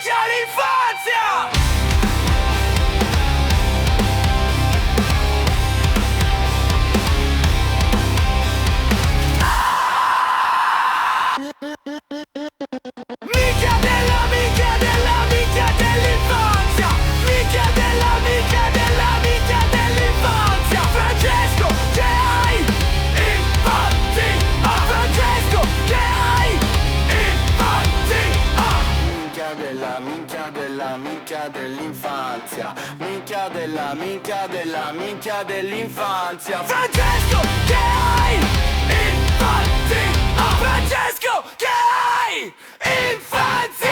minchia l'infanzia! Minchia della minchia della minchia dell'infanzia! Minchia della minchia della minchia dell'infanzia! Francesco, che hai infatti! Ah, Francesco, che hai infatti! Ah! Minchia della minchia della minchia dell'infanzia! Minchia della minchia della minchia dell'infanzia! Francesco, che hai infatti! Ah, Francesco, che hai infanzia!